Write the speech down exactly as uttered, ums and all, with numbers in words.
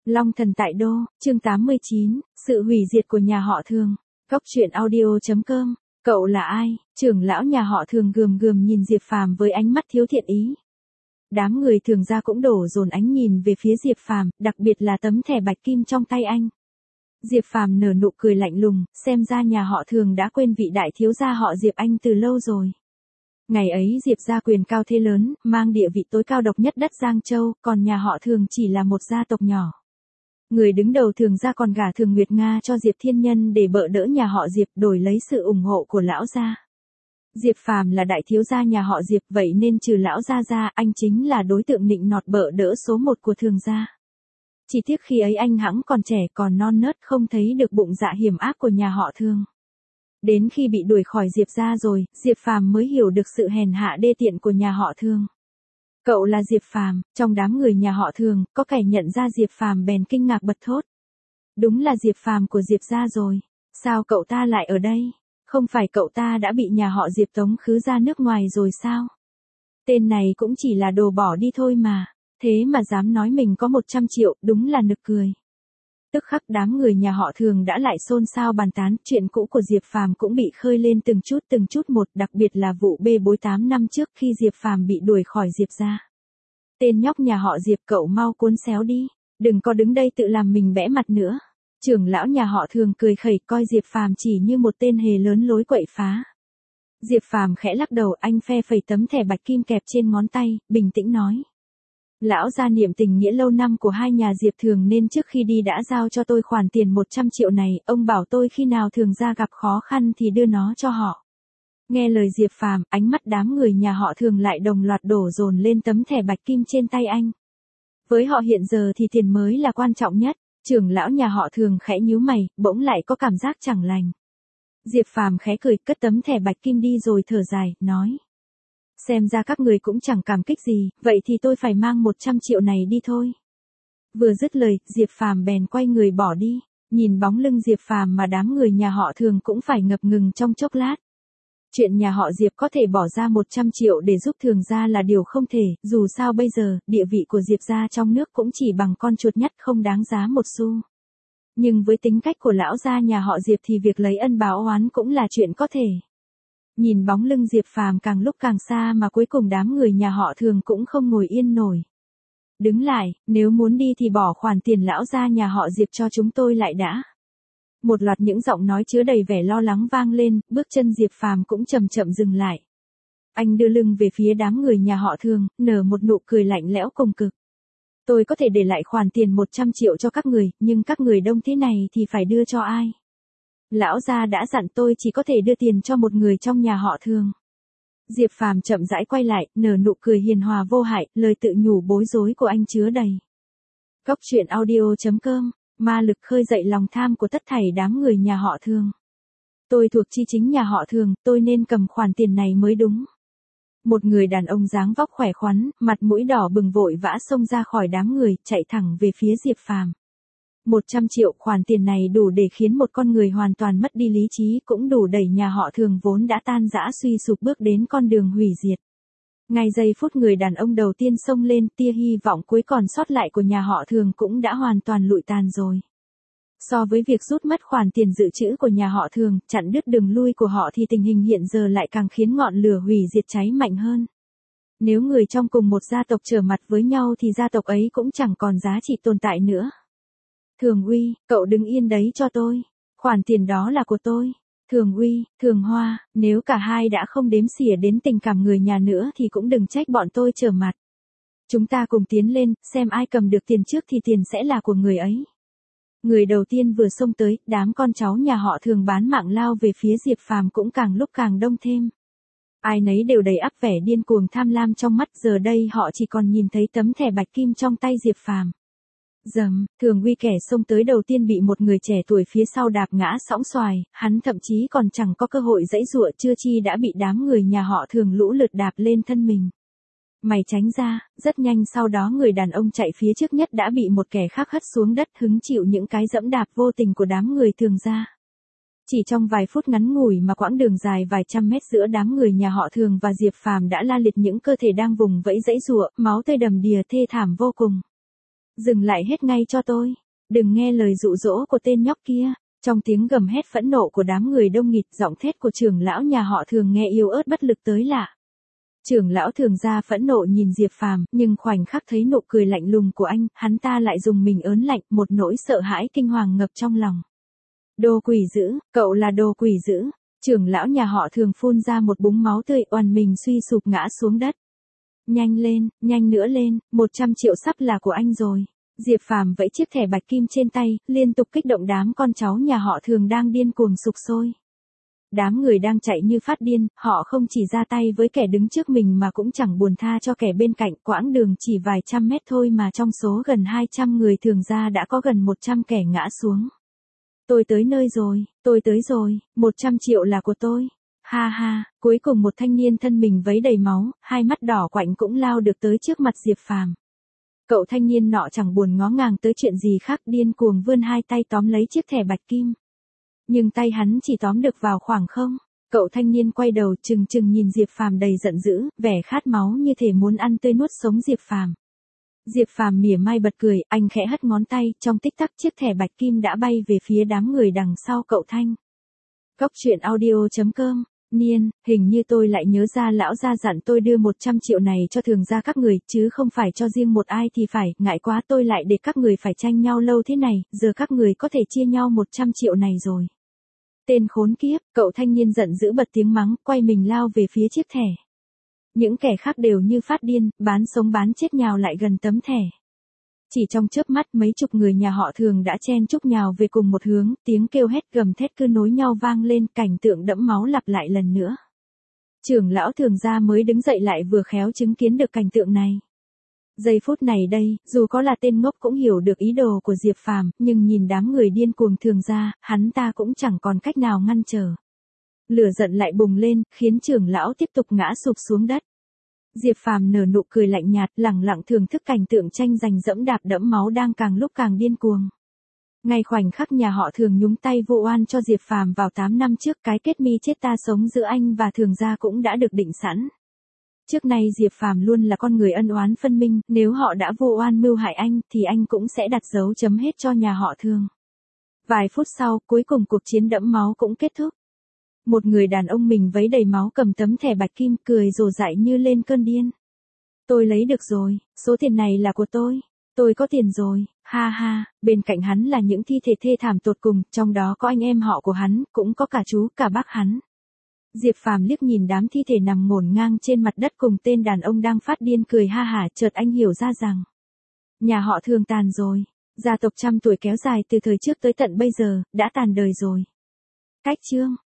Long thần tại đô, chương tám mươi chín, sự hủy diệt của nhà họ Thường. Góc truyện audio chấm com. Cậu là ai? Trưởng lão nhà họ Thường gườm gườm nhìn Diệp Phàm với ánh mắt thiếu thiện ý. Đám người Thường gia cũng đổ dồn ánh nhìn về phía Diệp Phàm, đặc biệt là tấm thẻ bạch kim trong tay anh. Diệp Phàm nở nụ cười lạnh lùng, xem ra nhà họ Thường đã quên vị đại thiếu gia họ Diệp anh từ lâu rồi. Ngày ấy Diệp gia quyền cao thế lớn, mang địa vị tối cao độc nhất đất Giang Châu, còn nhà họ Thường chỉ là một gia tộc nhỏ. Người đứng đầu Thường gia còn gả Thường Nguyệt Nga cho Diệp Thiên Nhân để bợ đỡ nhà họ Diệp, đổi lấy sự ủng hộ của lão gia. Diệp Phàm là đại thiếu gia nhà họ Diệp, vậy nên trừ lão gia ra, anh chính là đối tượng nịnh nọt bợ đỡ số một của Thường gia. Chỉ tiếc khi ấy anh hẵng còn trẻ, còn non nớt, không thấy được bụng dạ hiểm ác của nhà họ Thường. Đến khi bị đuổi khỏi Diệp gia rồi, Diệp Phàm mới hiểu được sự hèn hạ đê tiện của nhà họ Thường. Cậu là Diệp Phàm? Trong đám người nhà họ Thường, có kẻ nhận ra Diệp Phàm bèn kinh ngạc bật thốt. Đúng là Diệp Phàm của Diệp gia rồi. Sao cậu ta lại ở đây? Không phải cậu ta đã bị nhà họ Diệp tống khứ ra nước ngoài rồi sao? Tên này cũng chỉ là đồ bỏ đi thôi mà. Thế mà dám nói mình có một trăm triệu, đúng là nực cười. Tức khắc đám người nhà họ Thường đã lại xôn xao bàn tán, chuyện cũ của Diệp Phàm cũng bị khơi lên từng chút từng chút một, đặc biệt là vụ bê bối tám năm trước khi Diệp Phàm bị đuổi khỏi Diệp gia. Tên nhóc nhà họ Diệp, cậu mau cuốn xéo đi, đừng có đứng đây tự làm mình bẽ mặt nữa. Trưởng lão nhà họ Thường cười khẩy, coi Diệp Phàm chỉ như một tên hề lớn lối quậy phá. Diệp Phàm khẽ lắc đầu, anh phe phẩy tấm thẻ bạch kim kẹp trên ngón tay, bình tĩnh nói. Lão gia niệm tình nghĩa lâu năm của hai nhà Diệp Thường nên trước khi đi đã giao cho tôi khoản tiền một trăm triệu này, ông bảo tôi khi nào Thường gia gặp khó khăn thì đưa nó cho họ. Nghe lời Diệp Phàm, ánh mắt đám người nhà họ Thường lại đồng loạt đổ dồn lên tấm thẻ bạch kim trên tay anh. Với họ hiện giờ thì tiền mới là quan trọng nhất. Trưởng lão nhà họ Thường khẽ nhíu mày, bỗng lại có cảm giác chẳng lành. Diệp Phàm khẽ cười, cất tấm thẻ bạch kim đi rồi thở dài, nói. Xem ra các người cũng chẳng cảm kích gì, vậy thì tôi phải mang một trăm triệu này đi thôi. Vừa dứt lời, Diệp Phàm bèn quay người bỏ đi. Nhìn bóng lưng Diệp Phàm mà đám người nhà họ Thường cũng phải ngập ngừng trong chốc lát. Chuyện nhà họ Diệp có thể bỏ ra một trăm triệu để giúp Thường gia là điều không thể, dù sao bây giờ, địa vị của Diệp gia trong nước cũng chỉ bằng con chuột nhất, không đáng giá một xu. Nhưng với tính cách của lão gia nhà họ Diệp thì việc lấy ân báo oán cũng là chuyện có thể. Nhìn bóng lưng Diệp Phàm càng lúc càng xa mà cuối cùng đám người nhà họ Thường cũng không ngồi yên nổi. Đứng lại, nếu muốn đi thì bỏ khoản tiền lão gia nhà họ Diệp cho chúng tôi lại đã. Một loạt những giọng nói chứa đầy vẻ lo lắng vang lên, bước chân Diệp Phàm cũng chậm chậm dừng lại. Anh đưa lưng về phía đám người nhà họ Thường, nở một nụ cười lạnh lẽo cùng cực. Tôi có thể để lại khoản tiền một trăm triệu cho các người, nhưng các người đông thế này thì phải đưa cho ai? Lão gia đã dặn tôi chỉ có thể đưa tiền cho một người trong nhà họ Thường. Diệp Phàm chậm rãi quay lại, nở nụ cười hiền hòa vô hại, lời tự nhủ bối rối của anh chứa đầy. Góc truyện audio chấm com. Ma lực khơi dậy lòng tham của tất thảy đám người nhà họ Thường. Tôi thuộc chi chính nhà họ Thường, tôi nên cầm khoản tiền này mới đúng. Một người đàn ông dáng vóc khỏe khoắn, mặt mũi đỏ bừng vội vã xông ra khỏi đám người, chạy thẳng về phía Diệp Phàm. một trăm triệu, khoản tiền này đủ để khiến một con người hoàn toàn mất đi lý trí, cũng đủ đẩy nhà họ Thường vốn đã tan rã suy sụp bước đến con đường hủy diệt. Ngay giây phút người đàn ông đầu tiên xông lên, tia hy vọng cuối còn sót lại của nhà họ Thường cũng đã hoàn toàn lụi tàn rồi. So với việc rút mất khoản tiền dự trữ của nhà họ Thường, chặn đứt đường lui của họ thì tình hình hiện giờ lại càng khiến ngọn lửa hủy diệt cháy mạnh hơn. Nếu người trong cùng một gia tộc trở mặt với nhau thì gia tộc ấy cũng chẳng còn giá trị tồn tại nữa. Thường Uy, cậu đứng yên đấy cho tôi. Khoản tiền đó là của tôi. Thường Uy, Thường Hoa, nếu cả hai đã không đếm xỉa đến tình cảm người nhà nữa thì cũng đừng trách bọn tôi trở mặt. Chúng ta cùng tiến lên, xem ai cầm được tiền trước thì tiền sẽ là của người ấy. Người đầu tiên vừa xông tới, đám con cháu nhà họ Thường bán mạng lao về phía Diệp Phàm cũng càng lúc càng đông thêm. Ai nấy đều đầy ắp vẻ điên cuồng tham lam trong mắt, giờ đây họ chỉ còn nhìn thấy tấm thẻ bạch kim trong tay Diệp Phàm. Dầm, Thường Uy kẻ xông tới đầu tiên bị một người trẻ tuổi phía sau đạp ngã sõng xoài, hắn thậm chí còn chẳng có cơ hội giãy giụa, chưa chi đã bị đám người nhà họ Thường lũ lượt đạp lên thân mình. Mày tránh ra, rất nhanh sau đó người đàn ông chạy phía trước nhất đã bị một kẻ khác hất xuống đất, hứng chịu những cái dẫm đạp vô tình của đám người Thường gia. Chỉ trong vài phút ngắn ngủi mà quãng đường dài vài trăm mét giữa đám người nhà họ Thường và Diệp Phàm đã la liệt những cơ thể đang vùng vẫy giãy giụa, máu tươi đầm đìa thê thảm vô cùng. Dừng lại hết ngay cho tôi. Đừng nghe lời dụ dỗ của tên nhóc kia. Trong tiếng gầm hét phẫn nộ của đám người đông nghịt, giọng thét của trưởng lão nhà họ Thường nghe yếu ớt bất lực tới lạ. Trưởng lão Thường gia phẫn nộ nhìn Diệp Phàm, nhưng khoảnh khắc thấy nụ cười lạnh lùng của anh, hắn ta lại dùng mình ớn lạnh, một nỗi sợ hãi kinh hoàng ngập trong lòng. Đồ quỷ dữ, cậu là đồ quỷ dữ. Trưởng lão nhà họ Thường phun ra một búng máu tươi, oằn mình suy sụp ngã xuống đất. Nhanh lên, nhanh nữa lên, một trăm triệu sắp là của anh rồi. Diệp Phàm vẫy chiếc thẻ bạch kim trên tay, liên tục kích động đám con cháu nhà họ Thường đang điên cuồng sục sôi. Đám người đang chạy như phát điên, họ không chỉ ra tay với kẻ đứng trước mình mà cũng chẳng buồn tha cho kẻ bên cạnh, quãng đường chỉ vài trăm mét thôi mà trong số gần hai trăm người Thường gia đã có gần một trăm kẻ ngã xuống. Tôi tới nơi rồi, tôi tới rồi, một trăm triệu là của tôi. Ha ha, cuối cùng một thanh niên thân mình vấy đầy máu, hai mắt đỏ quạnh cũng lao được tới trước mặt Diệp Phàm. Cậu thanh niên nọ chẳng buồn ngó ngàng tới chuyện gì khác, điên cuồng vươn hai tay tóm lấy chiếc thẻ bạch kim. Nhưng tay hắn chỉ tóm được vào khoảng không. Cậu thanh niên quay đầu trừng trừng nhìn Diệp Phàm đầy giận dữ, vẻ khát máu như thể muốn ăn tươi nuốt sống Diệp Phàm. Diệp Phàm mỉa mai bật cười, anh khẽ hất ngón tay, trong tích tắc chiếc thẻ bạch kim đã bay về phía đám người đằng sau cậu thanh. Góc truyện audio chấm com. Niên, hình như tôi lại nhớ ra lão gia dặn tôi đưa một trăm triệu này cho Thường gia các người, chứ không phải cho riêng một ai thì phải, ngại quá tôi lại để các người phải tranh nhau lâu thế này, giờ các người có thể chia nhau một trăm triệu này rồi. Tên khốn kiếp, cậu thanh niên giận dữ bật tiếng mắng, quay mình lao về phía chiếc thẻ. Những kẻ khác đều như phát điên, bán sống bán chết nhào lại gần tấm thẻ. Chỉ trong chớp mắt mấy chục người nhà họ Thường đã chen chúc nhào về cùng một hướng, tiếng kêu hét gầm thét cứ nối nhau vang lên, cảnh tượng đẫm máu lặp lại lần nữa. Trưởng lão Thường gia mới đứng dậy lại vừa khéo chứng kiến được cảnh tượng này. Giây phút này đây, dù có là tên ngốc cũng hiểu được ý đồ của Diệp Phàm, nhưng nhìn đám người điên cuồng Thường gia, hắn ta cũng chẳng còn cách nào ngăn trở. Lửa giận lại bùng lên, khiến trưởng lão tiếp tục ngã sụp xuống đất. Diệp Phàm nở nụ cười lạnh nhạt, lẳng lặng thưởng thức cảnh tượng tranh giành dẫm đạp đẫm máu đang càng lúc càng điên cuồng. Ngay khoảnh khắc nhà họ Thường nhúng tay vu oan cho Diệp Phàm vào tám năm trước, cái kết mi chết ta sống giữa anh và Thường gia cũng đã được định sẵn. Trước nay Diệp Phàm luôn là con người ân oán phân minh, nếu họ đã vu oan mưu hại anh thì anh cũng sẽ đặt dấu chấm hết cho nhà họ Thường. Vài phút sau, cuối cùng cuộc chiến đẫm máu cũng kết thúc. Một người đàn ông mình vấy đầy máu cầm tấm thẻ bạch kim cười rồ dại như lên cơn điên. Tôi lấy được rồi, số tiền này là của tôi, tôi có tiền rồi, ha ha, bên cạnh hắn là những thi thể thê thảm tột cùng, trong đó có anh em họ của hắn, cũng có cả chú, cả bác hắn. Diệp Phàm liếc nhìn đám thi thể nằm ngổn ngang trên mặt đất cùng tên đàn ông đang phát điên cười ha hả, chợt anh hiểu ra rằng nhà họ Thường tàn rồi, gia tộc trăm tuổi kéo dài từ thời trước tới tận bây giờ, đã tàn đời rồi. Cách chương